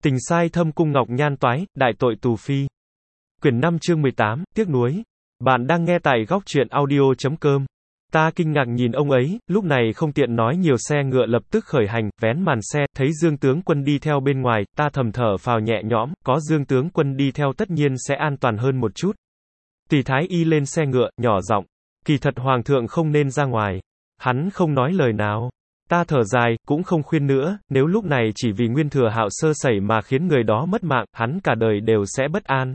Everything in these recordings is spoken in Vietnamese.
Tình sai thâm cung ngọc nhan toái, đại tội tù phi. Quyển 5 chương 18, tiếc nuối. Bạn đang nghe tại góc truyện audio.com. Ta kinh ngạc nhìn ông ấy, lúc này không tiện nói nhiều, xe ngựa lập tức khởi hành, vén màn xe, thấy Dương tướng quân đi theo bên ngoài, ta thầm thở phào nhẹ nhõm, có Dương tướng quân đi theo tất nhiên sẽ an toàn hơn một chút. Tỳ Thái Y lên xe ngựa, nhỏ giọng, kỳ thật hoàng thượng không nên ra ngoài. Hắn không nói lời nào. Ta thở dài, cũng không khuyên nữa, nếu lúc này chỉ vì Nguyên Thừa Hạo sơ sẩy mà khiến người đó mất mạng, hắn cả đời đều sẽ bất an.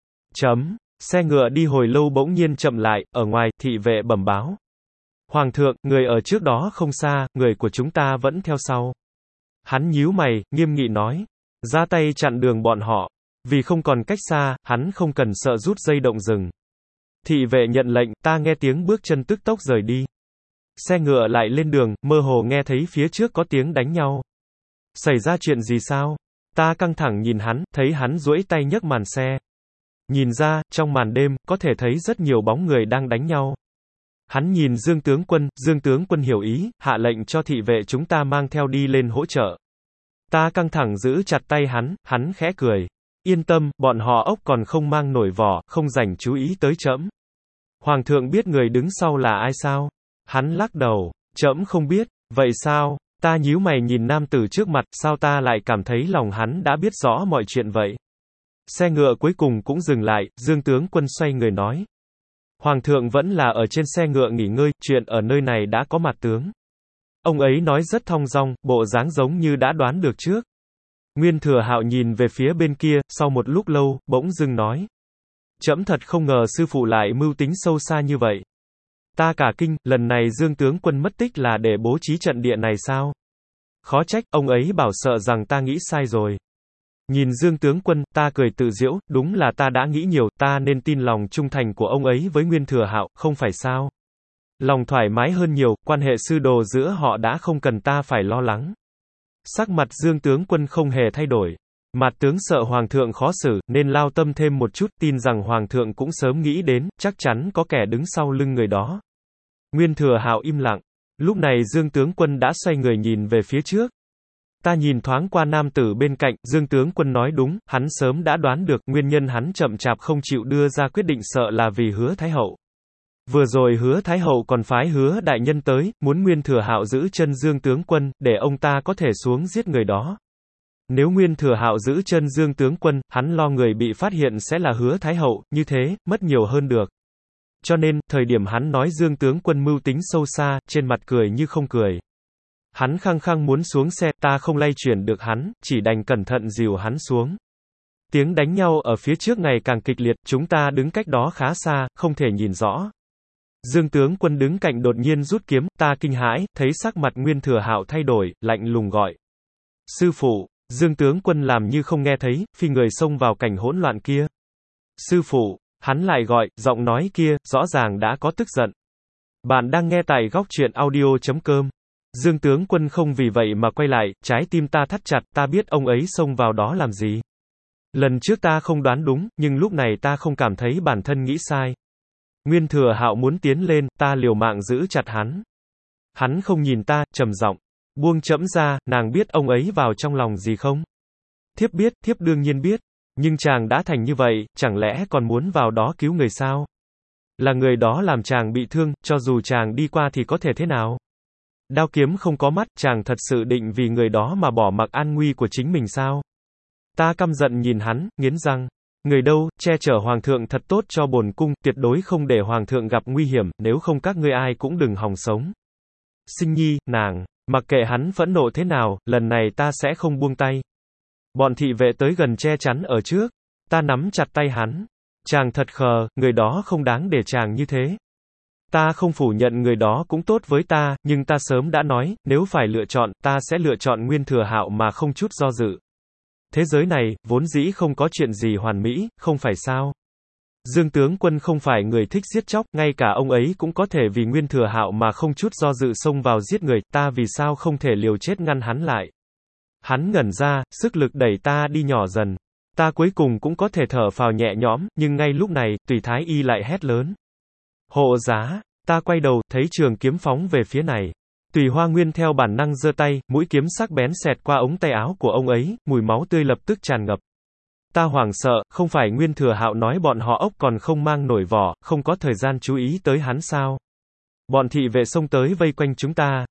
Xe ngựa đi hồi lâu bỗng nhiên chậm lại, ở ngoài, thị vệ bẩm báo. Hoàng thượng, người ở trước đó không xa, người của chúng ta vẫn theo sau. Hắn nhíu mày, nghiêm nghị nói. Ra tay chặn đường bọn họ. Vì không còn cách xa, hắn không cần sợ rút dây động rừng. Thị vệ nhận lệnh, ta nghe tiếng bước chân tức tốc rời đi. Xe ngựa lại lên đường, mơ hồ nghe thấy phía trước có tiếng đánh nhau. Xảy ra chuyện gì sao? Ta căng thẳng nhìn hắn, thấy hắn duỗi tay nhấc màn xe. Nhìn ra, trong màn đêm, có thể thấy rất nhiều bóng người đang đánh nhau. Hắn nhìn Dương tướng quân hiểu ý, hạ lệnh cho thị vệ chúng ta mang theo đi lên hỗ trợ. Ta căng thẳng giữ chặt tay hắn khẽ cười. Yên tâm, bọn họ ốc còn không mang nổi vỏ, không dành chú ý tới trẫm. Hoàng thượng biết người đứng sau là ai sao? Hắn lắc đầu, trẫm không biết. Vậy sao? Ta nhíu mày nhìn nam tử trước mặt, sao ta lại cảm thấy lòng hắn đã biết rõ mọi chuyện vậy? Xe ngựa cuối cùng cũng dừng lại, Dương tướng quân xoay người nói. Hoàng thượng vẫn là ở trên xe ngựa nghỉ ngơi, chuyện ở nơi này đã có mặt tướng. Ông ấy nói rất thong dong, bộ dáng giống như đã đoán được trước. Nguyên Thừa Hạo nhìn về phía bên kia, sau một lúc lâu, bỗng dưng nói. Trẫm thật không ngờ sư phụ lại mưu tính sâu xa như vậy. Ta cả kinh, lần này Dương tướng quân mất tích là để bố trí trận địa này sao? Khó trách, ông ấy bảo sợ rằng ta nghĩ sai rồi. Nhìn Dương tướng quân, ta cười tự giễu, đúng là ta đã nghĩ nhiều, ta nên tin lòng trung thành của ông ấy với Nguyên Thừa Hạo, không phải sao? Lòng thoải mái hơn nhiều, quan hệ sư đồ giữa họ đã không cần ta phải lo lắng. Sắc mặt Dương tướng quân không hề thay đổi. Mạt tướng sợ hoàng thượng khó xử, nên lao tâm thêm một chút, tin rằng hoàng thượng cũng sớm nghĩ đến, chắc chắn có kẻ đứng sau lưng người đó. Nguyên Thừa Hạo im lặng. Lúc này Dương tướng quân đã xoay người nhìn về phía trước. Ta nhìn thoáng qua nam tử bên cạnh, Dương tướng quân nói đúng, hắn sớm đã đoán được, nguyên nhân hắn chậm chạp không chịu đưa ra quyết định sợ là vì Hứa Thái Hậu. Vừa rồi Hứa Thái Hậu còn phái Hứa đại nhân tới, muốn Nguyên Thừa Hạo giữ chân Dương tướng quân, để ông ta có thể xuống giết người đó. Nếu Nguyên Thừa Hạo giữ chân Dương tướng quân, hắn lo người bị phát hiện sẽ là Hứa Thái Hậu, như thế, mất nhiều hơn được. Cho nên, thời điểm hắn nói Dương tướng quân mưu tính sâu xa, trên mặt cười như không cười. Hắn khăng khăng muốn xuống xe, ta không lay chuyển được hắn, chỉ đành cẩn thận dìu hắn xuống. Tiếng đánh nhau ở phía trước ngày càng kịch liệt, chúng ta đứng cách đó khá xa, không thể nhìn rõ. Dương tướng quân đứng cạnh đột nhiên rút kiếm, ta kinh hãi, thấy sắc mặt Nguyên Thừa Hạo thay đổi, lạnh lùng gọi. Sư phụ, Dương tướng quân làm như không nghe thấy, phi người xông vào cảnh hỗn loạn kia. Sư phụ, hắn lại gọi, giọng nói kia, rõ ràng đã có tức giận. Bạn đang nghe tại góc truyện audio.com. Dương tướng quân không vì vậy mà quay lại, trái tim ta thắt chặt, ta biết ông ấy xông vào đó làm gì. Lần trước ta không đoán đúng, nhưng lúc này ta không cảm thấy bản thân nghĩ sai. Nguyên Thừa Hạo muốn tiến lên, ta liều mạng giữ chặt hắn. Hắn không nhìn ta, trầm giọng, buông trẫm ra, nàng biết ông ấy vào trong lòng gì không? Thiếp biết, thiếp đương nhiên biết. Nhưng chàng đã thành như vậy, chẳng lẽ còn muốn vào đó cứu người sao? Là người đó làm chàng bị thương, cho dù chàng đi qua thì có thể thế nào? Đao kiếm không có mắt, chàng thật sự định vì người đó mà bỏ mặc an nguy của chính mình sao? Ta căm giận nhìn hắn, nghiến răng. Người đâu, che chở hoàng thượng thật tốt cho bổn cung, tuyệt đối không để hoàng thượng gặp nguy hiểm, nếu không các ngươi ai cũng đừng hòng sống. Sinh nhi, nàng, mặc kệ hắn phẫn nộ thế nào, lần này ta sẽ không buông tay. Bọn thị vệ tới gần che chắn ở trước. Ta nắm chặt tay hắn. Chàng thật khờ, người đó không đáng để chàng như thế. Ta không phủ nhận người đó cũng tốt với ta, nhưng ta sớm đã nói, nếu phải lựa chọn, ta sẽ lựa chọn Nguyên Thừa Hạo mà không chút do dự. Thế giới này, vốn dĩ không có chuyện gì hoàn mỹ, không phải sao? Dương tướng quân không phải người thích giết chóc, ngay cả ông ấy cũng có thể vì Nguyên Thừa Hạo mà không chút do dự xông vào giết người, ta vì sao không thể liều chết ngăn hắn lại? Hắn ngẩn ra, sức lực đẩy ta đi nhỏ dần. Ta cuối cùng cũng có thể thở phào nhẹ nhõm, nhưng ngay lúc này, Tùy Thái Y lại hét lớn. Hộ giá, ta quay đầu, thấy trường kiếm phóng về phía này. Tùy Hoa Nguyên theo bản năng giơ tay, mũi kiếm sắc bén xẹt qua ống tay áo của ông ấy, mùi máu tươi lập tức tràn ngập. Ta hoảng sợ, không phải Nguyên Thừa Hạo nói bọn họ ốc còn không mang nổi vỏ, không có thời gian chú ý tới hắn sao? Bọn thị vệ xông tới vây quanh chúng ta.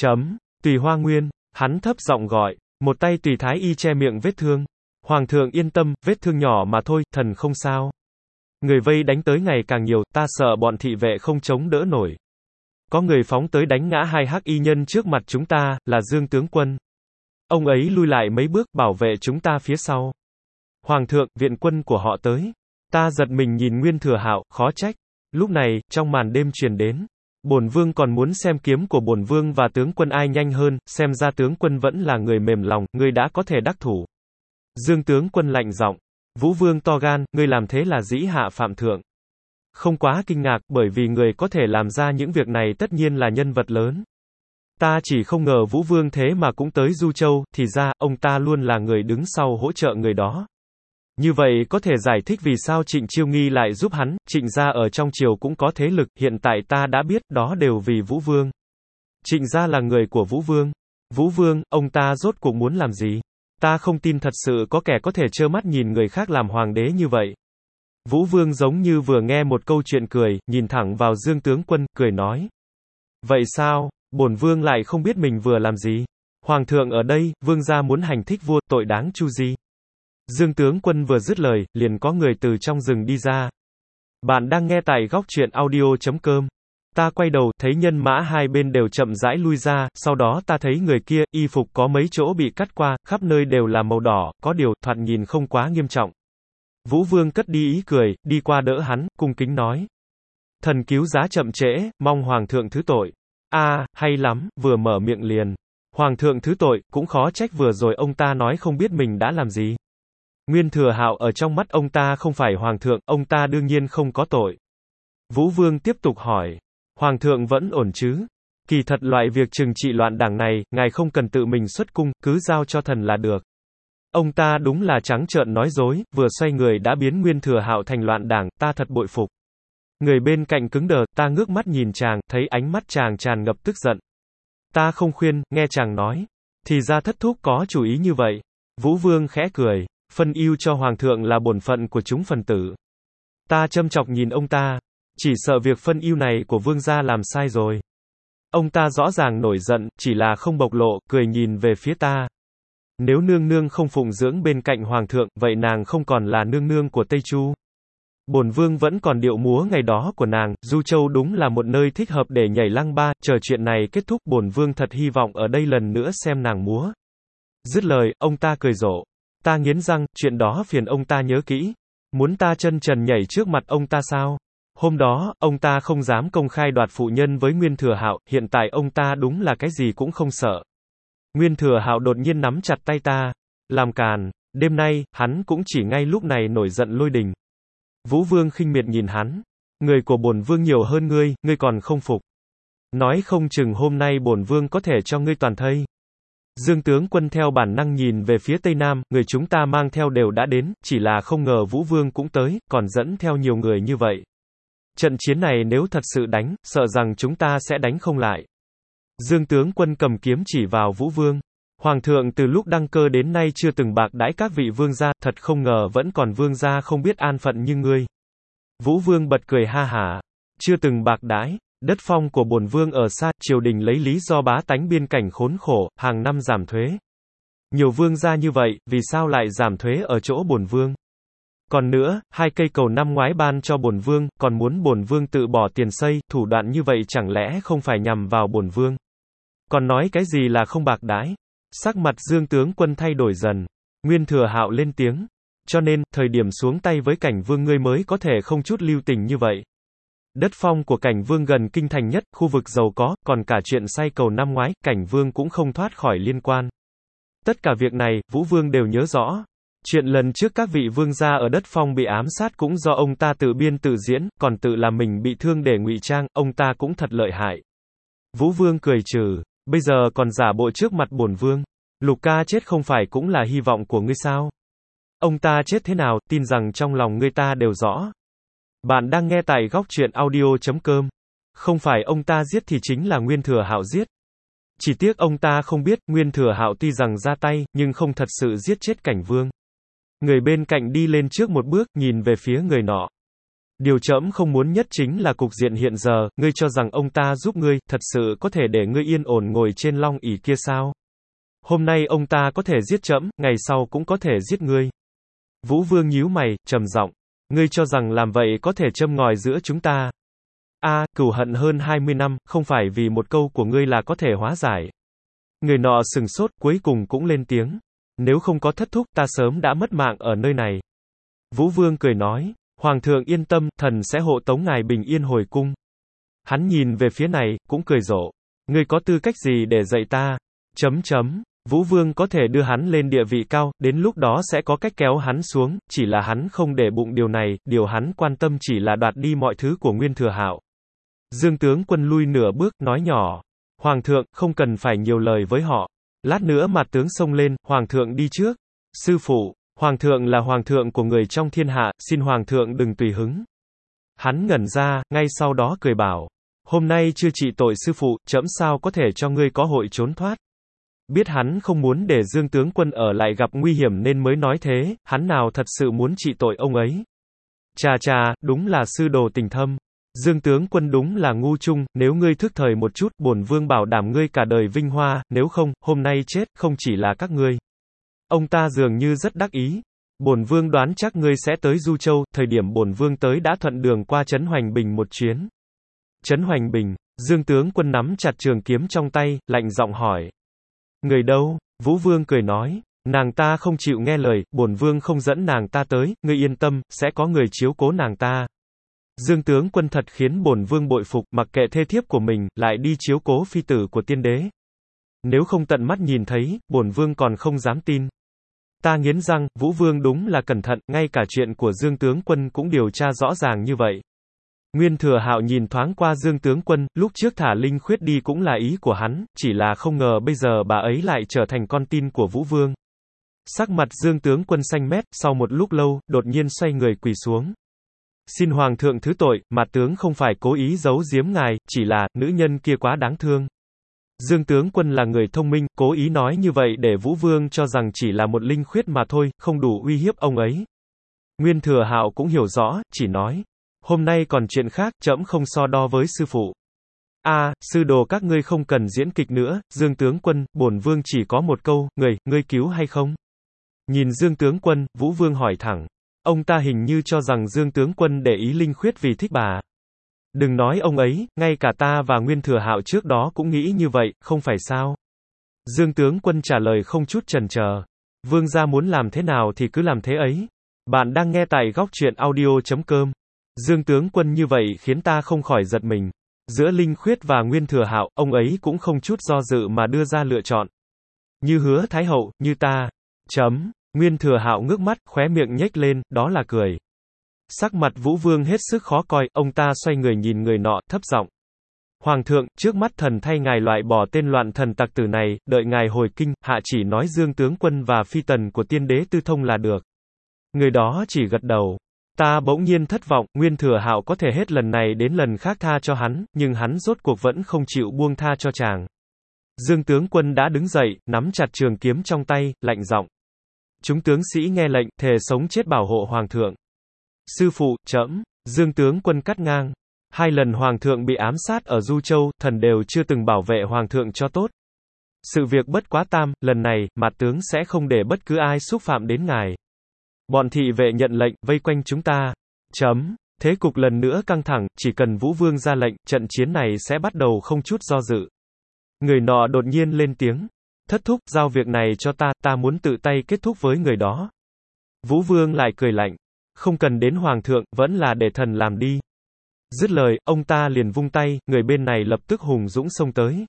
Tùy Hoa Nguyên, hắn thấp giọng gọi, một tay Tùy Thái Y che miệng vết thương. Hoàng thượng yên tâm, vết thương nhỏ mà thôi, thần không sao. Người vây đánh tới ngày càng nhiều, ta sợ bọn thị vệ không chống đỡ nổi. Có người phóng tới đánh ngã hai hắc y nhân trước mặt chúng ta, là Dương tướng quân. Ông ấy lui lại mấy bước, bảo vệ chúng ta phía sau. Hoàng thượng, viện quân của họ tới. Ta giật mình nhìn Nguyên Thừa Hạo, khó trách. Lúc này, trong màn đêm truyền đến, bổn vương còn muốn xem kiếm của bổn vương và tướng quân ai nhanh hơn, xem ra tướng quân vẫn là người mềm lòng, ngươi đã có thể đắc thủ. Dương tướng quân lạnh giọng, Vũ vương to gan, ngươi làm thế là dĩ hạ phạm thượng. Không quá kinh ngạc, bởi vì người có thể làm ra những việc này tất nhiên là nhân vật lớn. Ta chỉ không ngờ Vũ vương thế mà cũng tới Du Châu, thì ra, ông ta luôn là người đứng sau hỗ trợ người đó. Như vậy có thể giải thích vì sao Trịnh Chiêu Nghi lại giúp hắn, Trịnh gia ở trong triều cũng có thế lực, hiện tại ta đã biết, đó đều vì Vũ vương. Trịnh gia là người của Vũ vương. Vũ vương, ông ta rốt cuộc muốn làm gì? Ta không tin thật sự có kẻ có thể trơ mắt nhìn người khác làm hoàng đế như vậy. Vũ vương giống như vừa nghe một câu chuyện cười, nhìn thẳng vào Dương tướng quân, cười nói. Vậy sao, bổn vương lại không biết mình vừa làm gì? Hoàng thượng ở đây, vương gia muốn hành thích vua, tội đáng chu di. Dương tướng quân vừa dứt lời, liền có người từ trong rừng đi ra. Bạn đang nghe tại góc truyện audio.com. Ta quay đầu, thấy nhân mã hai bên đều chậm rãi lui ra, sau đó ta thấy người kia, y phục có mấy chỗ bị cắt qua, khắp nơi đều là màu đỏ, có điều, thoạt nhìn không quá nghiêm trọng. Vũ vương cất đi ý cười, đi qua đỡ hắn, cung kính nói. Thần cứu giá chậm trễ, mong hoàng thượng thứ tội. Hay lắm, vừa mở miệng liền. Hoàng thượng thứ tội, cũng khó trách vừa rồi ông ta nói không biết mình đã làm gì. Nguyên Thừa Hạo ở trong mắt ông ta không phải hoàng thượng, ông ta đương nhiên không có tội. Vũ vương tiếp tục hỏi. Hoàng thượng vẫn ổn chứ? Kỳ thật loại việc trừng trị loạn đảng này, ngài không cần tự mình xuất cung, cứ giao cho thần là được. Ông ta đúng là trắng trợn nói dối, vừa xoay người đã biến Nguyên Thừa Hạo thành loạn đảng, ta thật bội phục. Người bên cạnh cứng đờ, ta ngước mắt nhìn chàng, thấy ánh mắt chàng tràn ngập tức giận. Ta không khuyên, nghe chàng nói. Thì ra thất thúc có chủ ý như vậy. Vũ vương khẽ cười. Phân ưu cho hoàng thượng là bổn phận của chúng phần tử. Ta châm chọc nhìn ông ta. Chỉ sợ việc phân ưu này của vương gia làm sai rồi. Ông ta rõ ràng nổi giận, chỉ là không bộc lộ, cười nhìn về phía ta. Nếu nương nương không phụng dưỡng bên cạnh hoàng thượng, vậy nàng không còn là nương nương của Tây Chu. Bổn vương vẫn còn điệu múa ngày đó của nàng, Du Châu đúng là một nơi thích hợp để nhảy lăng ba, chờ chuyện này kết thúc bổn vương thật hy vọng ở đây lần nữa xem nàng múa. Dứt lời, ông ta cười rộ. Ta nghiến răng, chuyện đó phiền ông ta nhớ kỹ. Muốn ta chân trần nhảy trước mặt ông ta sao? Hôm đó, ông ta không dám công khai đoạt phụ nhân với Nguyên Thừa Hạo, hiện tại ông ta đúng là cái gì cũng không sợ. Nguyên Thừa Hạo đột nhiên nắm chặt tay ta. Làm càn, đêm nay, hắn cũng chỉ ngay lúc này nổi giận lôi đình. Vũ vương khinh miệt nhìn hắn. Người của bổn vương nhiều hơn ngươi, ngươi còn không phục. Nói không chừng hôm nay bổn vương có thể cho ngươi toàn thây. Dương tướng quân theo bản năng nhìn về phía Tây Nam, người chúng ta mang theo đều đã đến, chỉ là không ngờ Vũ vương cũng tới, còn dẫn theo nhiều người như vậy. Trận chiến này nếu thật sự đánh, sợ rằng chúng ta sẽ đánh không lại. Dương tướng quân cầm kiếm chỉ vào Vũ vương. Hoàng thượng từ lúc đăng cơ đến nay chưa từng bạc đãi các vị vương gia, thật không ngờ vẫn còn vương gia không biết an phận như ngươi. Vũ vương bật cười ha hả. Chưa từng bạc đãi. Đất phong của bổn vương ở xa, triều đình lấy lý do bá tánh biên cảnh khốn khổ, hàng năm giảm thuế. Nhiều vương gia như vậy, vì sao lại giảm thuế ở chỗ bổn vương? Còn nữa, 2 cây cầu năm ngoái ban cho bổn vương, còn muốn bổn vương tự bỏ tiền xây, thủ đoạn như vậy chẳng lẽ không phải nhằm vào bổn vương? Còn nói cái gì là không bạc đãi? Sắc mặt Dương tướng quân thay đổi dần. Nguyên Thừa Hạo lên tiếng. Cho nên, thời điểm xuống tay với Cảnh Vương ngươi mới có thể không chút lưu tình như vậy. Đất phong của Cảnh Vương gần kinh thành nhất, khu vực giàu có, còn cả chuyện xây cầu năm ngoái, Cảnh Vương cũng không thoát khỏi liên quan. Tất cả việc này, Vũ vương đều nhớ rõ. Chuyện lần trước các vị vương gia ở đất phong bị ám sát cũng do ông ta tự biên tự diễn, còn tự làm mình bị thương để ngụy trang, ông ta cũng thật lợi hại. Vũ vương cười trừ, bây giờ còn giả bộ trước mặt bổn vương. Lục ca chết không phải cũng là hy vọng của ngươi sao? Ông ta chết thế nào, tin rằng trong lòng ngươi ta đều rõ. Bạn đang nghe tại góc truyện audio.com. Không phải ông ta giết thì chính là Nguyên Thừa Hạo giết. Chỉ tiếc ông ta không biết, Nguyên Thừa Hạo tuy rằng ra tay, nhưng không thật sự giết chết Cảnh Vương. Người bên cạnh đi lên trước một bước, nhìn về phía người nọ. Điều trẫm không muốn nhất chính là cục diện hiện giờ, ngươi cho rằng ông ta giúp ngươi, thật sự có thể để ngươi yên ổn ngồi trên long ỷ kia sao? Hôm nay ông ta có thể giết trẫm, ngày sau cũng có thể giết ngươi. Vũ Vương nhíu mày, trầm giọng, ngươi cho rằng làm vậy có thể châm ngòi giữa chúng ta? Cừu hận hơn 20 năm, không phải vì một câu của ngươi là có thể hóa giải. Người nọ sừng sốt, cuối cùng cũng lên tiếng. Nếu không có thất thúc, ta sớm đã mất mạng ở nơi này. Vũ Vương cười nói, Hoàng thượng yên tâm, thần sẽ hộ tống ngài bình yên hồi cung. Hắn nhìn về phía này, cũng cười rộ. Ngươi có tư cách gì để dạy ta? Vũ Vương có thể đưa hắn lên địa vị cao, đến lúc đó sẽ có cách kéo hắn xuống, chỉ là hắn không để bụng điều này, điều hắn quan tâm chỉ là đoạt đi mọi thứ của Nguyên Thừa Hạo. Dương tướng quân lui nửa bước, nói nhỏ. Hoàng thượng, không cần phải nhiều lời với họ. Lát nữa mặt tướng xông lên, Hoàng thượng đi trước. Sư phụ, Hoàng thượng là Hoàng thượng của người trong thiên hạ, xin Hoàng thượng đừng tùy hứng. Hắn ngẩn ra, ngay sau đó cười bảo. Hôm nay chưa trị tội sư phụ, trẫm sao có thể cho ngươi có hội trốn thoát. Biết hắn không muốn để Dương tướng quân ở lại gặp nguy hiểm nên mới nói thế, hắn nào thật sự muốn trị tội ông ấy. Chà, đúng là sư đồ tình thâm. Dương tướng quân đúng là ngu chung, nếu ngươi thức thời một chút, bổn vương bảo đảm ngươi cả đời vinh hoa, nếu không, hôm nay chết, không chỉ là các ngươi. Ông ta dường như rất đắc ý. Bổn vương đoán chắc ngươi sẽ tới Du Châu, thời điểm bổn vương tới đã thuận đường qua Trấn Hoành Bình một chuyến. Trấn Hoành Bình, Dương tướng quân nắm chặt trường kiếm trong tay, lạnh giọng hỏi. Người đâu? Vũ Vương cười nói, nàng ta không chịu nghe lời, bổn vương không dẫn nàng ta tới, ngươi yên tâm, sẽ có người chiếu cố nàng ta. Dương tướng quân thật khiến bổn vương bội phục, mặc kệ thê thiếp của mình, lại đi chiếu cố phi tử của tiên đế. Nếu không tận mắt nhìn thấy, bổn vương còn không dám tin. Ta nghiến răng, Vũ Vương đúng là cẩn thận, ngay cả chuyện của Dương tướng quân cũng điều tra rõ ràng như vậy. Nguyên Thừa Hạo nhìn thoáng qua Dương tướng quân, lúc trước thả Linh Khuyết đi cũng là ý của hắn, chỉ là không ngờ bây giờ bà ấy lại trở thành con tin của Vũ Vương. Sắc mặt Dương tướng quân xanh mét, sau một lúc lâu, đột nhiên xoay người quỳ xuống. Xin Hoàng thượng thứ tội, mặt tướng không phải cố ý giấu giếm ngài, chỉ là, nữ nhân kia quá đáng thương. Dương tướng quân là người thông minh, cố ý nói như vậy để Vũ Vương cho rằng chỉ là một linh khuyết mà thôi, không đủ uy hiếp ông ấy. Nguyên Thừa Hạo cũng hiểu rõ, chỉ nói. Hôm nay còn chuyện khác, trẫm không so đo với sư phụ. Sư đồ các ngươi không cần diễn kịch nữa, Dương tướng quân, bổn vương chỉ có một câu, ngươi cứu hay không? Nhìn Dương tướng quân, Vũ Vương hỏi thẳng. Ông ta hình như cho rằng Dương tướng quân để ý linh khuyết vì thích bà. Đừng nói ông ấy, ngay cả ta và Nguyên Thừa Hạo trước đó cũng nghĩ như vậy, không phải sao? Dương tướng quân trả lời không chút chần chờ. Vương gia muốn làm thế nào thì cứ làm thế ấy. Bạn đang nghe tại góc truyện audio.com. Dương tướng quân như vậy khiến ta không khỏi giật mình. Giữa Linh Khuyết và Nguyên Thừa Hạo, ông ấy cũng không chút do dự mà đưa ra lựa chọn. Như Hứa Thái Hậu, như ta. Nguyên Thừa Hạo ngước mắt, khóe miệng nhếch lên, đó là cười. Sắc mặt Vũ Vương hết sức khó coi, ông ta xoay người nhìn người nọ, thấp giọng. Hoàng thượng, trước mắt thần thay ngài loại bỏ tên loạn thần tặc tử này, đợi ngài hồi kinh, hạ chỉ nói Dương tướng quân và phi tần của tiên đế tư thông là được. Người đó chỉ gật đầu. Ta bỗng nhiên thất vọng, Nguyên Thừa Hạo có thể hết lần này đến lần khác tha cho hắn, nhưng hắn rốt cuộc vẫn không chịu buông tha cho chàng. Dương tướng quân đã đứng dậy, nắm chặt trường kiếm trong tay, lạnh giọng. Chúng tướng sĩ nghe lệnh, thề sống chết bảo hộ Hoàng thượng. Sư phụ, trẫm. Dương tướng quân cắt ngang. 2 lần Hoàng thượng bị ám sát ở Du Châu, thần đều chưa từng bảo vệ Hoàng thượng cho tốt. Sự việc bất quá tam, lần này, mặt tướng sẽ không để bất cứ ai xúc phạm đến ngài. Bọn thị vệ nhận lệnh, vây quanh chúng ta. Thế cục lần nữa căng thẳng, chỉ cần Vũ Vương ra lệnh, trận chiến này sẽ bắt đầu không chút do dự. Người nọ đột nhiên lên tiếng. Thất thúc, giao việc này cho ta muốn tự tay kết thúc với người đó. Vũ Vương lại cười lạnh. Không cần đến Hoàng thượng, vẫn là để thần làm đi. Dứt lời, ông ta liền vung tay, người bên này lập tức hùng dũng xông tới.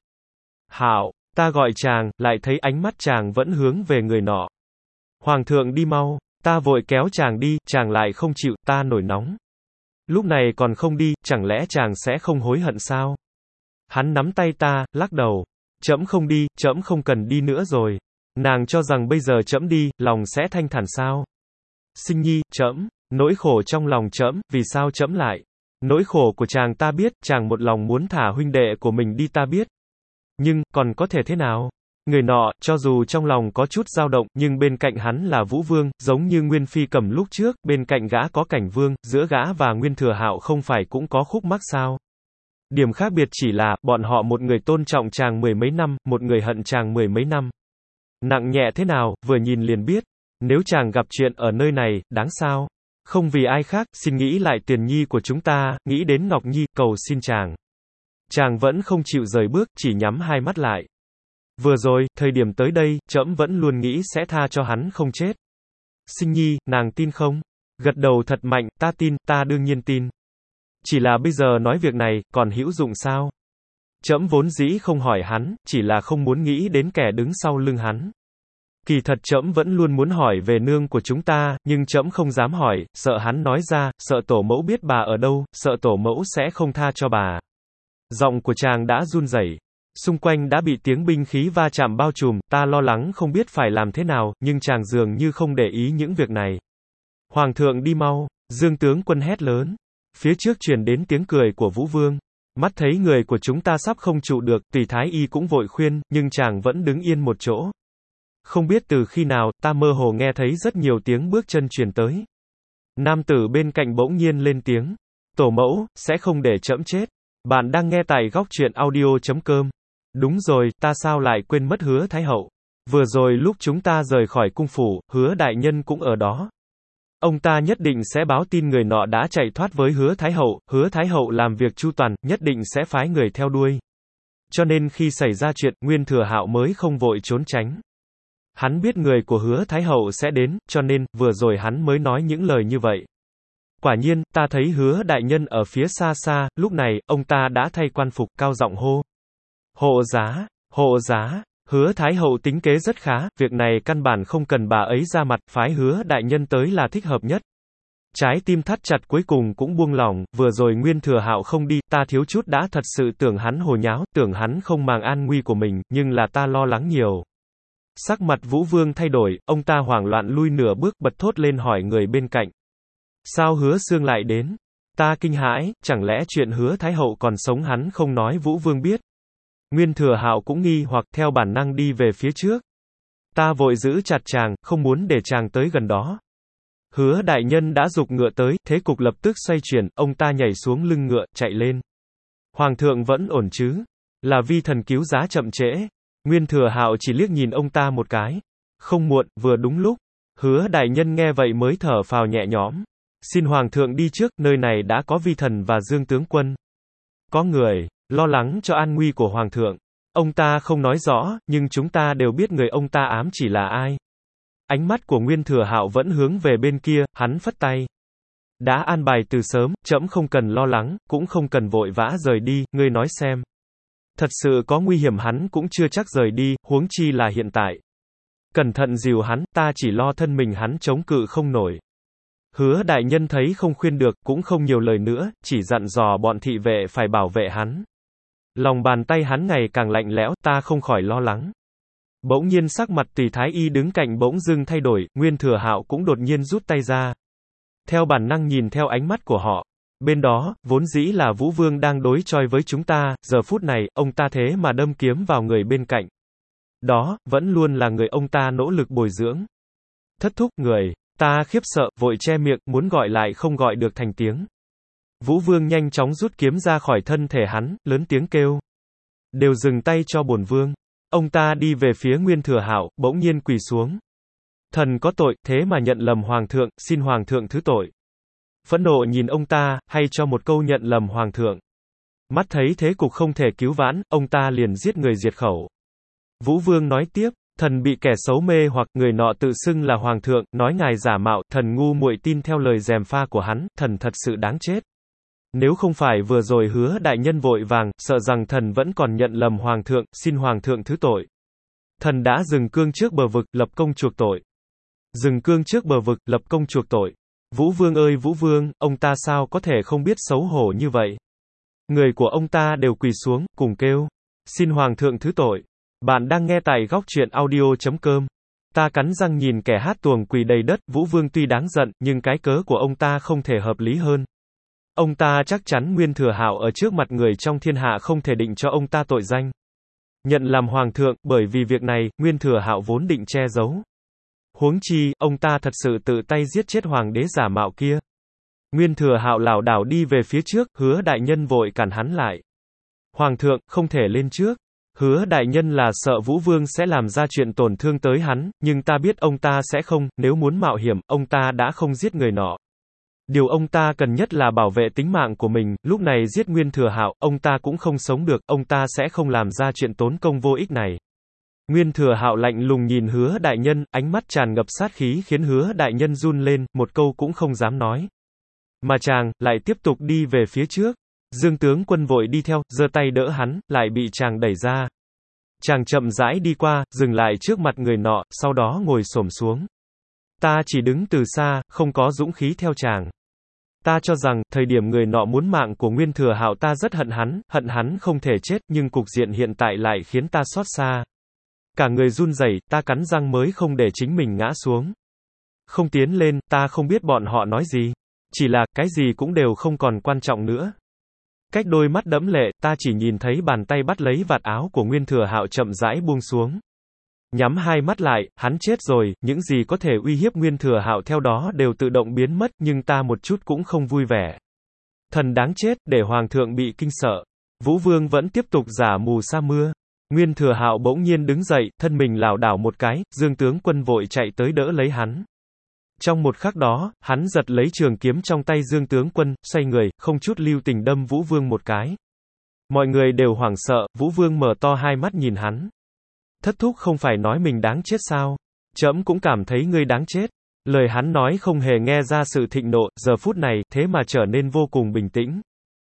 Hạo, ta gọi chàng, lại thấy ánh mắt chàng vẫn hướng về người nọ. Hoàng thượng đi mau, ta vội kéo chàng đi, chàng lại không chịu, ta nổi nóng. Lúc này còn không đi, chẳng lẽ chàng sẽ không hối hận sao? Hắn nắm tay ta, lắc đầu. Trẫm không đi, trẫm không cần đi nữa rồi. Nàng cho rằng bây giờ trẫm đi, lòng sẽ thanh thản sao? Sinh nhi, trẫm, nỗi khổ trong lòng trẫm, vì sao trẫm lại? Nỗi khổ của chàng ta biết, chàng một lòng muốn thả huynh đệ của mình đi ta biết. Nhưng, còn có thể thế nào? Người nọ, cho dù trong lòng có chút dao động, nhưng bên cạnh hắn là Vũ Vương, giống như Nguyên Phi Cầm lúc trước, bên cạnh gã có Cảnh Vương, giữa gã và Nguyên Thừa Hạo không phải cũng có khúc mắc sao? Điểm khác biệt chỉ là, bọn họ một người tôn trọng chàng mười mấy năm, một người hận chàng mười mấy năm. Nặng nhẹ thế nào, vừa nhìn liền biết. Nếu chàng gặp chuyện ở nơi này, đáng sao? Không vì ai khác, xin nghĩ lại Tiền Nhi của chúng ta, nghĩ đến Ngọc Nhi, cầu xin chàng. Chàng vẫn không chịu rời bước, chỉ nhắm hai mắt lại. Vừa rồi, thời điểm tới đây, trẫm vẫn luôn nghĩ sẽ tha cho hắn không chết. Sinh Nhi, nàng tin không? Gật đầu thật mạnh, ta tin, ta đương nhiên tin. Chỉ là bây giờ nói việc này, còn hữu dụng sao? Trẫm vốn dĩ không hỏi hắn, chỉ là không muốn nghĩ đến kẻ đứng sau lưng hắn. Kỳ thật trẫm vẫn luôn muốn hỏi về nương của chúng ta, nhưng trẫm không dám hỏi, sợ hắn nói ra, sợ tổ mẫu biết bà ở đâu, sợ tổ mẫu sẽ không tha cho bà. Giọng của chàng đã run rẩy. Xung quanh đã bị tiếng binh khí va chạm bao trùm, ta lo lắng không biết phải làm thế nào, nhưng chàng dường như không để ý những việc này. Hoàng thượng đi mau, Dương tướng quân hét lớn. Phía trước truyền đến tiếng cười của Vũ Vương. Mắt thấy người của chúng ta sắp không trụ được, Tùy Thái Y cũng vội khuyên, nhưng chàng vẫn đứng yên một chỗ. Không biết từ khi nào, ta mơ hồ nghe thấy rất nhiều tiếng bước chân truyền tới. Nam tử bên cạnh bỗng nhiên lên tiếng. Tổ mẫu, sẽ không để trẫm chết. Bạn đang nghe tại góc truyện audio.com. Đúng rồi, ta sao lại quên mất Hứa Thái Hậu. Vừa rồi lúc chúng ta rời khỏi cung phủ, Hứa đại nhân cũng ở đó. Ông ta nhất định sẽ báo tin người nọ đã chạy thoát với Hứa Thái Hậu làm việc chu toàn, nhất định sẽ phái người theo đuôi. Cho nên khi xảy ra chuyện, Nguyên Thừa Hạo mới không vội trốn tránh. Hắn biết người của Hứa Thái Hậu sẽ đến, cho nên, vừa rồi hắn mới nói những lời như vậy. Quả nhiên, ta thấy Hứa đại nhân ở phía xa xa, lúc này, ông ta đã thay quan phục, cao giọng hô. Hộ giá, Hứa Thái Hậu tính kế rất khá, việc này căn bản không cần bà ấy ra mặt, phái Hứa đại nhân tới là thích hợp nhất. Trái tim thắt chặt cuối cùng cũng buông lỏng, vừa rồi Nguyên Thừa Hạo không đi, ta thiếu chút đã thật sự tưởng hắn hồ nháo, tưởng hắn không màng an nguy của mình, nhưng là ta lo lắng nhiều. Sắc mặt Vũ Vương thay đổi, ông ta hoảng loạn lui nửa bước, bật thốt lên hỏi người bên cạnh. Sao Hứa Xương lại đến? Ta kinh hãi, chẳng lẽ chuyện Hứa Thái Hậu còn sống hắn không nói Vũ Vương biết? Nguyên Thừa Hạo cũng nghi hoặc theo bản năng đi về phía trước. Ta vội giữ chặt chàng, không muốn để chàng tới gần đó. Hứa đại nhân đã giục ngựa tới, thế cục lập tức xoay chuyển, ông ta nhảy xuống lưng ngựa, chạy lên. Hoàng thượng vẫn ổn chứ? Là vi thần cứu giá chậm trễ. Nguyên Thừa Hạo chỉ liếc nhìn ông ta một cái. Không muộn, vừa đúng lúc. Hứa đại nhân nghe vậy mới thở phào nhẹ nhõm. Xin Hoàng thượng đi trước, nơi này đã có vi thần và Dương tướng quân. Có người lo lắng cho an nguy của Hoàng thượng. Ông ta không nói rõ, nhưng chúng ta đều biết người ông ta ám chỉ là ai. Ánh mắt của Nguyên Thừa Hạo vẫn hướng về bên kia, hắn phất tay. Đã an bài từ sớm, trẫm không cần lo lắng, cũng không cần vội vã rời đi, ngươi nói xem. Thật sự có nguy hiểm hắn cũng chưa chắc rời đi, huống chi là hiện tại. Cẩn thận dìu hắn, ta chỉ lo thân mình hắn chống cự không nổi. Hứa đại nhân thấy không khuyên được, cũng không nhiều lời nữa, chỉ dặn dò bọn thị vệ phải bảo vệ hắn. Lòng bàn tay hắn ngày càng lạnh lẽo, ta không khỏi lo lắng. Bỗng nhiên sắc mặt Tùy Thái Y đứng cạnh bỗng dưng thay đổi, Nguyên Thừa Hạo cũng đột nhiên rút tay ra. Theo bản năng nhìn theo ánh mắt của họ. Bên đó, vốn dĩ là Vũ Vương đang đối choi với chúng ta, giờ phút này, ông ta thế mà đâm kiếm vào người bên cạnh. Đó, vẫn luôn là người ông ta nỗ lực bồi dưỡng. Thất thúc, người, ta khiếp sợ, vội che miệng, muốn gọi lại không gọi được thành tiếng. Vũ Vương nhanh chóng rút kiếm ra khỏi thân thể hắn, lớn tiếng kêu. Đều dừng tay cho bổn vương. Ông ta đi về phía Nguyên Thừa Hạo, bỗng nhiên quỳ xuống. Thần có tội, thế mà nhận lầm Hoàng thượng, xin Hoàng thượng thứ tội. Phẫn nộ nhìn ông ta, hay cho một câu nhận lầm Hoàng thượng. Mắt thấy thế cục không thể cứu vãn, ông ta liền giết người diệt khẩu. Vũ Vương nói tiếp, thần bị kẻ xấu mê hoặc người nọ tự xưng là Hoàng thượng, nói ngài giả mạo, thần ngu muội tin theo lời gièm pha của hắn, thần thật sự đáng chết. Nếu không phải vừa rồi Hứa đại nhân vội vàng, sợ rằng thần vẫn còn nhận lầm Hoàng thượng, xin Hoàng thượng thứ tội. Thần đã dừng cương trước bờ vực, lập công chuộc tội. Dừng cương trước bờ vực, lập công chuộc tội. Vũ Vương ơi Vũ Vương, ông ta sao có thể không biết xấu hổ như vậy? Người của ông ta đều quỳ xuống, cùng kêu. Xin Hoàng thượng thứ tội. Bạn đang nghe tại góc truyện audio.com. Ta cắn răng nhìn kẻ hát tuồng quỳ đầy đất, Vũ Vương tuy đáng giận, nhưng cái cớ của ông ta không thể hợp lý hơn. Ông ta chắc chắn Nguyên Thừa Hạo ở trước mặt người trong thiên hạ không thể định cho ông ta tội danh. nhận làm hoàng thượng, bởi vì việc này, Nguyên Thừa Hạo vốn định che giấu. Huống chi, ông ta thật sự tự tay giết chết hoàng đế giả mạo kia. Nguyên Thừa Hạo lảo đảo đi về phía trước, Hứa đại nhân vội cản hắn lại. Hoàng thượng, không thể lên trước. Hứa đại nhân là sợ Vũ Vương sẽ làm ra chuyện tổn thương tới hắn, nhưng ta biết ông ta sẽ không, nếu muốn mạo hiểm, ông ta đã không giết người nọ. Điều ông ta cần nhất là bảo vệ tính mạng của mình, lúc này giết Nguyên Thừa Hạo, ông ta cũng không sống được, ông ta sẽ không làm ra chuyện tốn công vô ích này. Nguyên Thừa Hạo lạnh lùng nhìn Hứa đại nhân, ánh mắt tràn ngập sát khí khiến Hứa đại nhân run lên, một câu cũng không dám nói. Mà chàng, lại tiếp tục đi về phía trước. Dương tướng quân vội đi theo, giơ tay đỡ hắn, lại bị chàng đẩy ra. Chàng chậm rãi đi qua, dừng lại trước mặt người nọ, sau đó ngồi xổm xuống. Ta chỉ đứng từ xa, không có dũng khí theo chàng. Ta cho rằng, thời điểm người nọ muốn mạng của Nguyên Thừa Hạo ta rất hận hắn không thể chết, nhưng cục diện hiện tại lại khiến ta xót xa. Cả người run rẩy, ta cắn răng mới không để chính mình ngã xuống. Không tiến lên, ta không biết bọn họ nói gì. Chỉ là, cái gì cũng đều không còn quan trọng nữa. Cách đôi mắt đẫm lệ, ta chỉ nhìn thấy bàn tay bắt lấy vạt áo của Nguyên Thừa Hạo chậm rãi buông xuống. Nhắm hai mắt lại, hắn chết rồi, những gì có thể uy hiếp Nguyên Thừa Hạo theo đó đều tự động biến mất, nhưng ta một chút cũng không vui vẻ. Thần đáng chết, để hoàng thượng bị kinh sợ. Vũ Vương vẫn tiếp tục giả mù sa mưa. Nguyên Thừa Hạo bỗng nhiên đứng dậy, thân mình lảo đảo một cái, Dương tướng quân vội chạy tới đỡ lấy hắn. Trong một khắc đó, hắn giật lấy trường kiếm trong tay Dương tướng quân, xoay người, không chút lưu tình đâm Vũ Vương một cái. Mọi người đều hoảng sợ, Vũ Vương mở to hai mắt nhìn hắn. Thất thúc không phải nói mình đáng chết sao? Trẫm cũng cảm thấy ngươi đáng chết. Lời hắn nói không hề nghe ra sự thịnh nộ, giờ phút này, thế mà trở nên vô cùng bình tĩnh.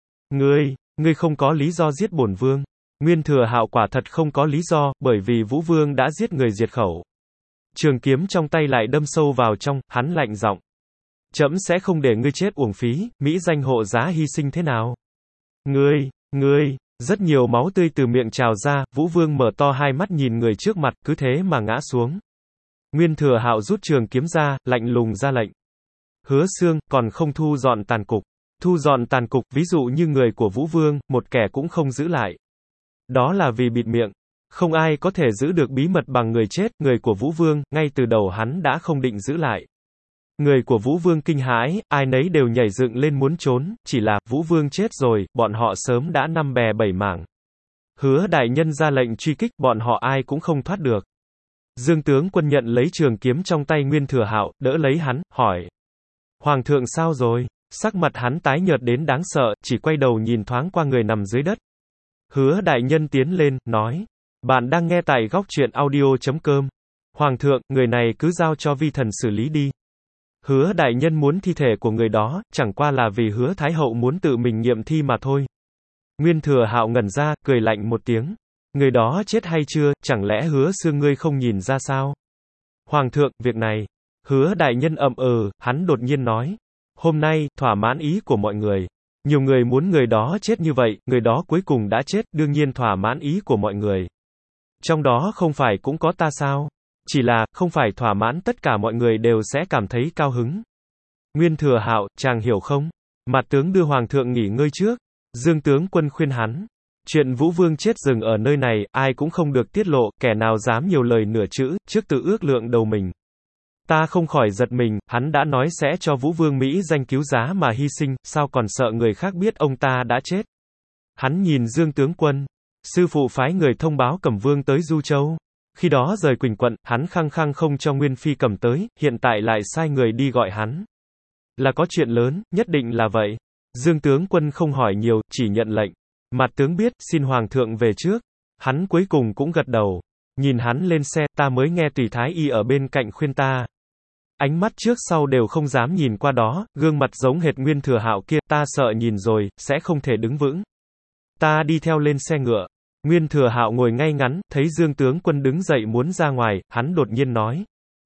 Ngươi không có lý do giết bổn vương. Nguyên Thừa Hạo quả thật không có lý do, bởi vì Vũ Vương đã giết người diệt khẩu. Trường kiếm trong tay lại đâm sâu vào trong, hắn lạnh giọng. Trẫm sẽ không để ngươi chết uổng phí, mỹ danh hộ giá hy sinh thế nào? Ngươi, rất nhiều máu tươi từ miệng trào ra, Vũ Vương mở to hai mắt nhìn người trước mặt, cứ thế mà ngã xuống. Nguyên Thừa Hạo rút trường kiếm ra, lạnh lùng ra lệnh. Hứa Xương, còn không thu dọn tàn cục. Thu dọn tàn cục, ví dụ như người của Vũ Vương, một kẻ cũng không giữ lại. Đó là vì bịt miệng. Không ai có thể giữ được bí mật bằng người chết, người của Vũ Vương, ngay từ đầu hắn đã không định giữ lại. Người của Vũ Vương kinh hãi, ai nấy đều nhảy dựng lên muốn trốn, chỉ là, Vũ Vương chết rồi, bọn họ sớm đã năm bè bảy mảng. Hứa đại nhân ra lệnh truy kích, bọn họ ai cũng không thoát được. Dương tướng quân nhận lấy trường kiếm trong tay Nguyên Thừa Hạo, đỡ lấy hắn, hỏi. Hoàng thượng sao rồi? Sắc mặt hắn tái nhợt đến đáng sợ, chỉ quay đầu nhìn thoáng qua người nằm dưới đất. Hứa đại nhân tiến lên, nói. Bạn đang nghe tại góc truyện audio.com. Hoàng thượng, người này cứ giao cho vi thần xử lý đi. Hứa đại nhân muốn thi thể của người đó, chẳng qua là vì Hứa Thái Hậu muốn tự mình nghiệm thi mà thôi. Nguyên Thừa Hạo ngẩn ra, cười lạnh một tiếng. Người đó chết hay chưa, chẳng lẽ Hứa Xương ngươi không nhìn ra sao? Hoàng thượng, việc này. Hứa đại nhân hắn đột nhiên nói. Hôm nay, thỏa mãn ý của mọi người. Nhiều người muốn người đó chết như vậy, người đó cuối cùng đã chết, đương nhiên thỏa mãn ý của mọi người. Trong đó không phải cũng có ta sao? Chỉ là, không phải thỏa mãn tất cả mọi người đều sẽ cảm thấy cao hứng. Nguyên Thừa Hạo, chàng hiểu không? Mặt tướng đưa hoàng thượng nghỉ ngơi trước. Dương tướng quân khuyên hắn. Chuyện Vũ Vương chết dừng ở nơi này, ai cũng không được tiết lộ, kẻ nào dám nhiều lời nửa chữ, trước tự ước lượng đầu mình. Ta không khỏi giật mình, hắn đã nói sẽ cho Vũ Vương Mỹ danh cứu giá mà hy sinh, sao còn sợ người khác biết ông ta đã chết. Hắn nhìn Dương tướng quân. Sư phụ phái người thông báo Cẩm Vương tới Du Châu. Khi đó rời Quỳnh quận, hắn khăng khăng không cho Nguyên Phi cầm tới, hiện tại lại sai người đi gọi hắn. Là có chuyện lớn, nhất định là vậy. Dương tướng quân không hỏi nhiều, chỉ nhận lệnh. Mặt tướng biết, xin hoàng thượng về trước. Hắn cuối cùng cũng gật đầu. Nhìn hắn lên xe, ta mới nghe Tùy Thái Y ở bên cạnh khuyên ta. Ánh mắt trước sau đều không dám nhìn qua đó, gương mặt giống hệt Nguyên Thừa Hạo kia, ta sợ nhìn rồi, sẽ không thể đứng vững. Ta đi theo lên xe ngựa. Nguyên Thừa Hạo ngồi ngay ngắn, thấy Dương tướng quân đứng dậy muốn ra ngoài, hắn đột nhiên nói.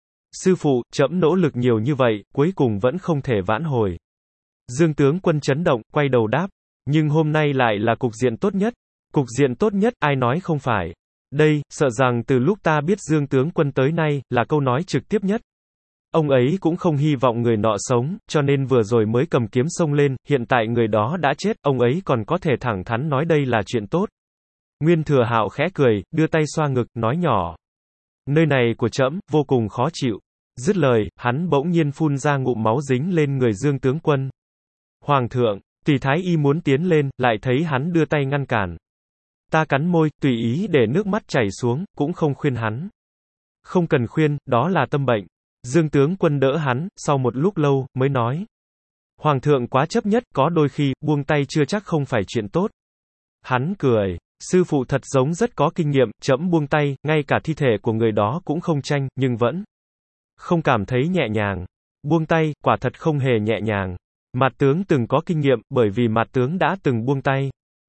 Sư phụ, trẫm nỗ lực nhiều như vậy, cuối cùng vẫn không thể vãn hồi. Dương tướng quân chấn động, quay đầu đáp. Nhưng hôm nay lại là cục diện tốt nhất. Cục diện tốt nhất, ai nói không phải. Đây, sợ rằng từ lúc ta biết Dương tướng quân tới nay, là câu nói trực tiếp nhất. Ông ấy cũng không hy vọng người nọ sống, cho nên vừa rồi mới cầm kiếm xông lên, hiện tại người đó đã chết, ông ấy còn có thể thẳng thắn nói đây là chuyện tốt. Nguyên Thừa Hạo khẽ cười, đưa tay xoa ngực, nói nhỏ. Nơi này của trẫm, vô cùng khó chịu. Dứt lời, hắn bỗng nhiên phun ra ngụm máu dính lên người Dương tướng quân. Hoàng thượng, Tùy Thái Y muốn tiến lên, lại thấy hắn đưa tay ngăn cản. Ta cắn môi, tùy ý để nước mắt chảy xuống, cũng không khuyên hắn. Không cần khuyên, đó là tâm bệnh. Dương tướng quân đỡ hắn, sau một lúc lâu, mới nói. Hoàng thượng quá chấp nhất, có đôi khi, buông tay chưa chắc không phải chuyện tốt. Hắn cười. Sư phụ thật giống rất có kinh nghiệm, trẫm buông tay, ngay cả thi thể của người đó cũng không tranh, nhưng vẫn không cảm thấy nhẹ nhàng. Buông tay, quả thật không hề nhẹ nhàng. Mạt tướng từng có kinh nghiệm, bởi vì Mạt tướng đã từng buông tay.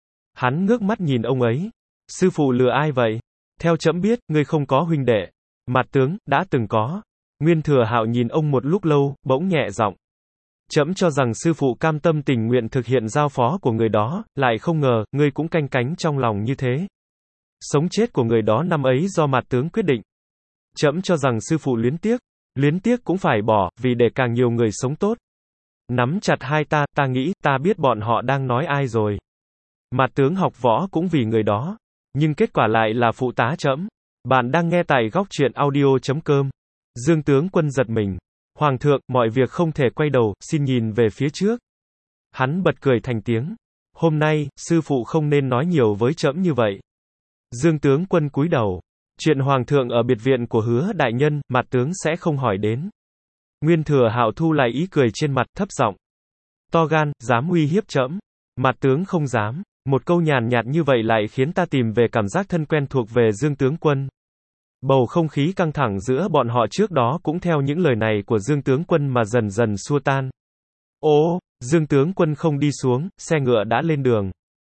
Hắn ngước mắt nhìn ông ấy. Sư phụ lừa ai vậy? Theo trẫm biết, ngươi không có huynh đệ. Mạt tướng, đã từng có. Nguyên Thừa Hạo nhìn ông một lúc lâu, bỗng nhẹ giọng. Trẫm cho rằng sư phụ cam tâm tình nguyện thực hiện giao phó của người đó, lại không ngờ, ngươi cũng canh cánh trong lòng như thế. Sống chết của người đó năm ấy do Mạt tướng quyết định. Trẫm cho rằng sư phụ luyến tiếc cũng phải bỏ, vì để càng nhiều người sống tốt. Nắm chặt hai ta nghĩ, ta biết bọn họ đang nói ai rồi. Mạt tướng học võ cũng vì người đó. Nhưng kết quả lại là phụ tá trẫm. Bạn đang nghe tại góc truyện audio.com. Dương tướng quân giật mình. Hoàng thượng, mọi việc không thể quay đầu, xin nhìn về phía trước. Hắn bật cười thành tiếng. Hôm nay, sư phụ không nên nói nhiều với trẫm như vậy. Dương tướng quân cúi đầu. Chuyện hoàng thượng ở biệt viện của Hứa đại nhân, Mạt tướng sẽ không hỏi đến. Nguyên Thừa Hạo thu lại ý cười trên mặt, thấp giọng. To gan, dám uy hiếp trẫm. Mạt tướng không dám. Một câu nhàn nhạt như vậy lại khiến ta tìm về cảm giác thân quen thuộc về Dương tướng quân. Bầu không khí căng thẳng giữa bọn họ trước đó cũng theo những lời này của Dương tướng quân mà dần dần xua tan. Ồ, Dương tướng quân không đi xuống, xe ngựa đã lên đường.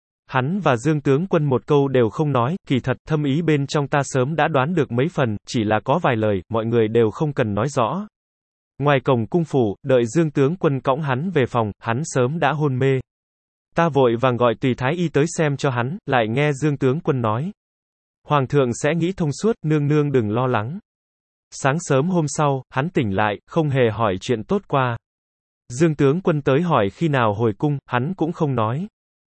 Hắn và Dương tướng quân một câu đều không nói, kỳ thật, thâm ý bên trong ta sớm đã đoán được mấy phần, chỉ là có vài lời, mọi người đều không cần nói rõ. Ngoài cổng cung phủ, đợi Dương tướng quân cõng hắn về phòng, hắn sớm đã hôn mê. Ta vội vàng gọi Tùy Thái Y tới xem cho hắn, lại nghe Dương tướng quân nói. Hoàng thượng sẽ nghĩ thông suốt, nương nương đừng lo lắng. Sáng sớm hôm sau, hắn tỉnh lại, không hề hỏi chuyện tốt qua. Dương tướng quân tới hỏi khi nào hồi cung, hắn cũng không nói.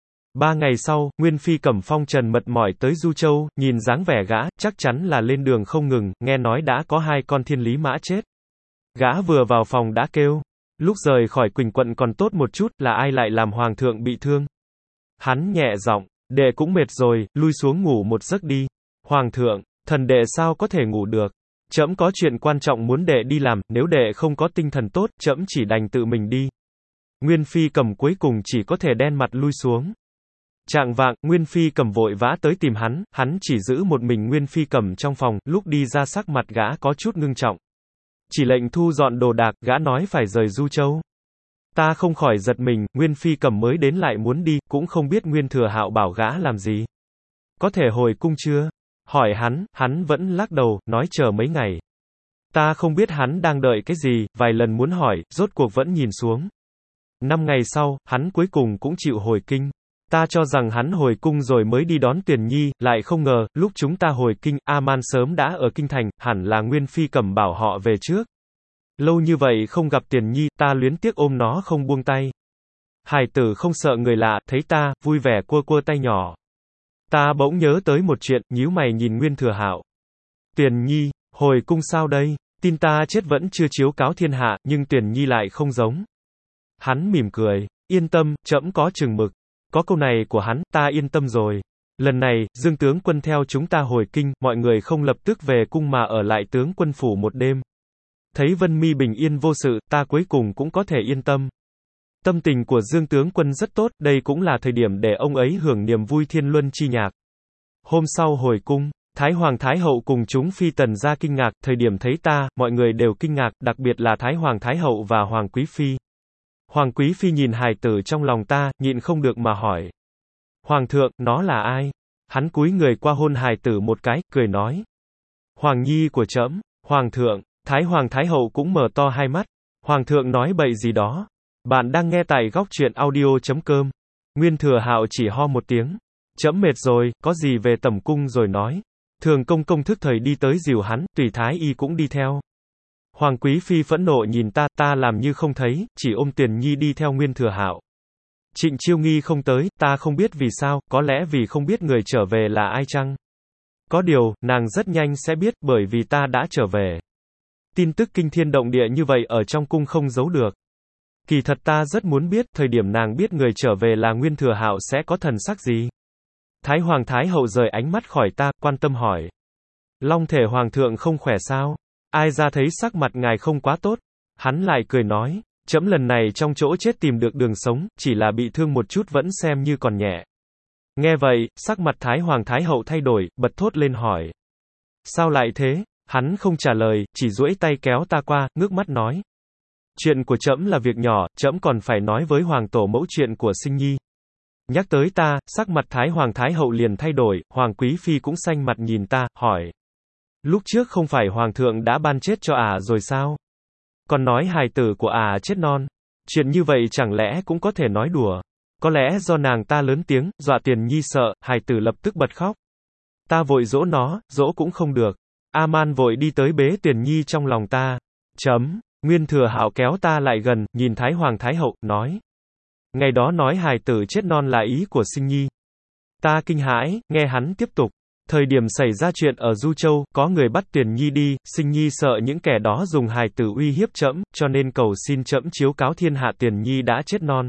3 ngày sau, Nguyên Phi Cẩm Phong trần mật mỏi tới Du Châu, nhìn dáng vẻ gã, chắc chắn là lên đường không ngừng, nghe nói đã có 2 con thiên lý mã chết. Gã vừa vào phòng đã kêu. Lúc rời khỏi Quỳnh quận còn tốt một chút, là ai lại làm hoàng thượng bị thương. Hắn nhẹ giọng, đệ cũng mệt rồi, lui xuống ngủ một giấc đi. Hoàng thượng, thần đệ sao có thể ngủ được. Trẫm có chuyện quan trọng muốn đệ đi làm, nếu đệ không có tinh thần tốt, trẫm chỉ đành tự mình đi. Nguyên Phi Cẩm cuối cùng chỉ có thể đen mặt lui xuống. Chạng vạng, Nguyên Phi Cẩm vội vã tới tìm hắn chỉ giữ một mình Nguyên Phi Cẩm trong phòng, lúc đi ra sắc mặt gã có chút ngưng trọng. Chỉ lệnh thu dọn đồ đạc, gã nói phải rời Du Châu. Ta không khỏi giật mình, Nguyên Phi Cẩm mới đến lại muốn đi, cũng không biết Nguyên Thừa Hạo bảo gã làm gì. Có thể hồi cung chưa? Hỏi hắn vẫn lắc đầu, nói chờ mấy ngày. Ta không biết hắn đang đợi cái gì, vài lần muốn hỏi, rốt cuộc vẫn nhìn xuống. 5 ngày sau, hắn cuối cùng cũng chịu hồi kinh. Ta cho rằng hắn hồi cung rồi mới đi đón Tuyền Nhi, lại không ngờ, lúc chúng ta hồi kinh, A-man sớm đã ở kinh thành, hẳn là Nguyên Phi Cẩm bảo họ về trước. Lâu như vậy không gặp Tuyền Nhi, ta luyến tiếc ôm nó không buông tay. Hài tử không sợ người lạ, thấy ta, vui vẻ cua cua tay nhỏ. Ta bỗng nhớ tới một chuyện, nhíu mày nhìn Nguyên Thừa Hạo. Tuyền Nhi, hồi cung sao đây? Tin ta chết vẫn chưa chiếu cáo thiên hạ, nhưng Tuyền Nhi lại không giống. Hắn mỉm cười, yên tâm, trẫm có chừng mực. Có câu này của hắn, ta yên tâm rồi. Lần này, Dương tướng quân theo chúng ta hồi kinh, mọi người không lập tức về cung mà ở lại tướng quân phủ một đêm. Thấy Vân Mi bình yên vô sự, ta cuối cùng cũng có thể yên tâm. Tâm tình của Dương tướng quân rất tốt, đây cũng là thời điểm để ông ấy hưởng niềm vui thiên luân chi nhạc. Hôm sau hồi cung, Thái Hoàng Thái Hậu cùng chúng phi tần ra kinh ngạc, thời điểm thấy ta, mọi người đều kinh ngạc, đặc biệt là Thái Hoàng Thái Hậu và Hoàng Quý Phi. Hoàng Quý Phi nhìn hài tử trong lòng ta, nhịn không được mà hỏi. Hoàng thượng, nó là ai? Hắn cúi người qua hôn hài tử một cái, cười nói. Hoàng nhi của trẫm. Hoàng thượng, Thái Hoàng Thái Hậu cũng mở to hai mắt. Hoàng thượng nói bậy gì đó. Bạn đang nghe tại góc truyện audio.com. Nguyên Thừa Hạo chỉ ho một tiếng. Trẫm mệt rồi, có gì về tẩm cung rồi nói. Thường công công thức thời đi tới dìu hắn, Tùy Thái Y cũng đi theo. Hoàng Quý Phi phẫn nộ nhìn ta làm như không thấy, chỉ ôm Tuyền Nhi đi theo Nguyên Thừa Hạo. Trịnh Chiêu Nghi không tới, ta không biết vì sao, có lẽ vì không biết người trở về là ai chăng? Có điều, nàng rất nhanh sẽ biết, bởi vì ta đã trở về. Tin tức kinh thiên động địa như vậy ở trong cung không giấu được. Kỳ thật ta rất muốn biết, thời điểm nàng biết người trở về là Nguyên Thừa Hạo sẽ có thần sắc gì. Thái Hoàng Thái Hậu rời ánh mắt khỏi ta, quan tâm hỏi. Long thể Hoàng thượng không khỏe sao? Ai ra thấy sắc mặt ngài không quá tốt? Hắn lại cười nói, trẫm lần này trong chỗ chết tìm được đường sống, chỉ là bị thương một chút vẫn xem như còn nhẹ. Nghe vậy, sắc mặt Thái Hoàng Thái Hậu thay đổi, bật thốt lên hỏi. Sao lại thế? Hắn không trả lời, chỉ duỗi tay kéo ta qua, ngước mắt nói. Chuyện của trẫm là việc nhỏ, trẫm còn phải nói với Hoàng tổ mẫu chuyện của Sinh Nhi. Nhắc tới ta, sắc mặt Thái Hoàng Thái Hậu liền thay đổi, Hoàng Quý Phi cũng xanh mặt nhìn ta, hỏi. Lúc trước không phải Hoàng thượng đã ban chết cho rồi sao? Còn nói hài tử của chết non. Chuyện như vậy chẳng lẽ cũng có thể nói đùa? Có lẽ do nàng ta lớn tiếng, dọa Tiền Nhi sợ, hài tử lập tức bật khóc. Ta vội dỗ nó, dỗ cũng không được. A-man vội đi tới bế Tiền Nhi trong lòng ta. Nguyên Thừa Hạo kéo ta lại gần, nhìn Thái Hoàng Thái Hậu, nói. Ngày đó nói hài tử chết non là ý của Sinh Nhi. Ta kinh hãi, nghe hắn tiếp tục. Thời điểm xảy ra chuyện ở Du Châu, có người bắt Tiền Nhi đi, Sinh Nhi sợ những kẻ đó dùng hài tử uy hiếp trẫm, cho nên cầu xin trẫm chiếu cáo thiên hạ Tiền Nhi đã chết non.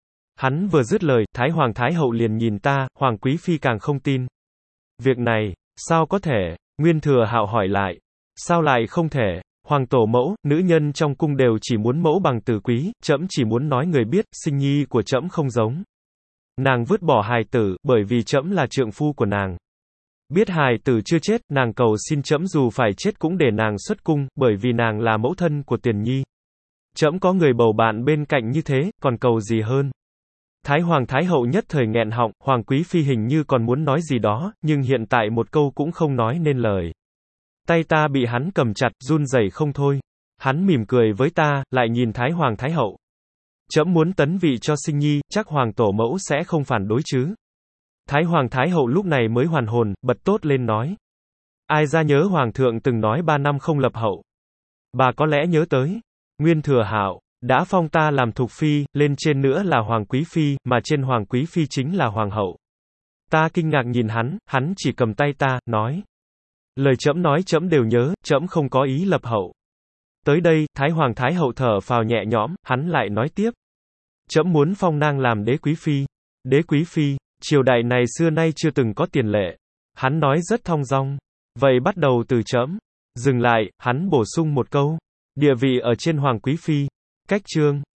Hắn vừa dứt lời, Thái Hoàng Thái Hậu liền nhìn ta, Hoàng Quý Phi càng không tin. Việc này, sao có thể? Nguyên Thừa Hạo hỏi lại. Sao lại không thể? Hoàng tổ mẫu, nữ nhân trong cung đều chỉ muốn mẫu bằng tử quý, trẫm chỉ muốn nói người biết, Sinh Nhi của trẫm không giống. Nàng vứt bỏ hài tử, bởi vì trẫm là trượng phu của nàng. Biết hài tử chưa chết, nàng cầu xin trẫm dù phải chết cũng để nàng xuất cung, bởi vì nàng là mẫu thân của Tiền Nhi. Trẫm có người bầu bạn bên cạnh như thế, còn cầu gì hơn? Thái Hoàng Thái Hậu nhất thời nghẹn họng, Hoàng Quý Phi hình như còn muốn nói gì đó, nhưng hiện tại một câu cũng không nói nên lời. Tay ta bị hắn cầm chặt, run rẩy không thôi. Hắn mỉm cười với ta, lại nhìn Thái Hoàng Thái Hậu. Trẫm muốn tấn vị cho Sinh Nhi, chắc Hoàng tổ mẫu sẽ không phản đối chứ? Thái Hoàng Thái Hậu lúc này mới hoàn hồn, bật tốt lên nói. Ai ra nhớ Hoàng thượng từng nói 3 năm không lập hậu. Bà có lẽ nhớ tới. Nguyên Thừa Hạo đã phong ta làm thục phi, lên trên nữa là Hoàng Quý Phi, mà trên Hoàng Quý Phi chính là Hoàng hậu. Ta kinh ngạc nhìn hắn chỉ cầm tay ta, nói. Lời trẫm nói trẫm đều nhớ, trẫm không có ý lập hậu. Tới đây, Thái Hoàng Thái Hậu thở phào nhẹ nhõm, hắn lại nói tiếp. Trẫm muốn phong nang làm đế quý phi. Đế quý phi, triều đại này xưa nay chưa từng có tiền lệ. Hắn nói rất thong dong. Vậy bắt đầu từ trẫm. Dừng lại, hắn bổ sung một câu. Địa vị ở trên Hoàng Quý Phi. Cách chương.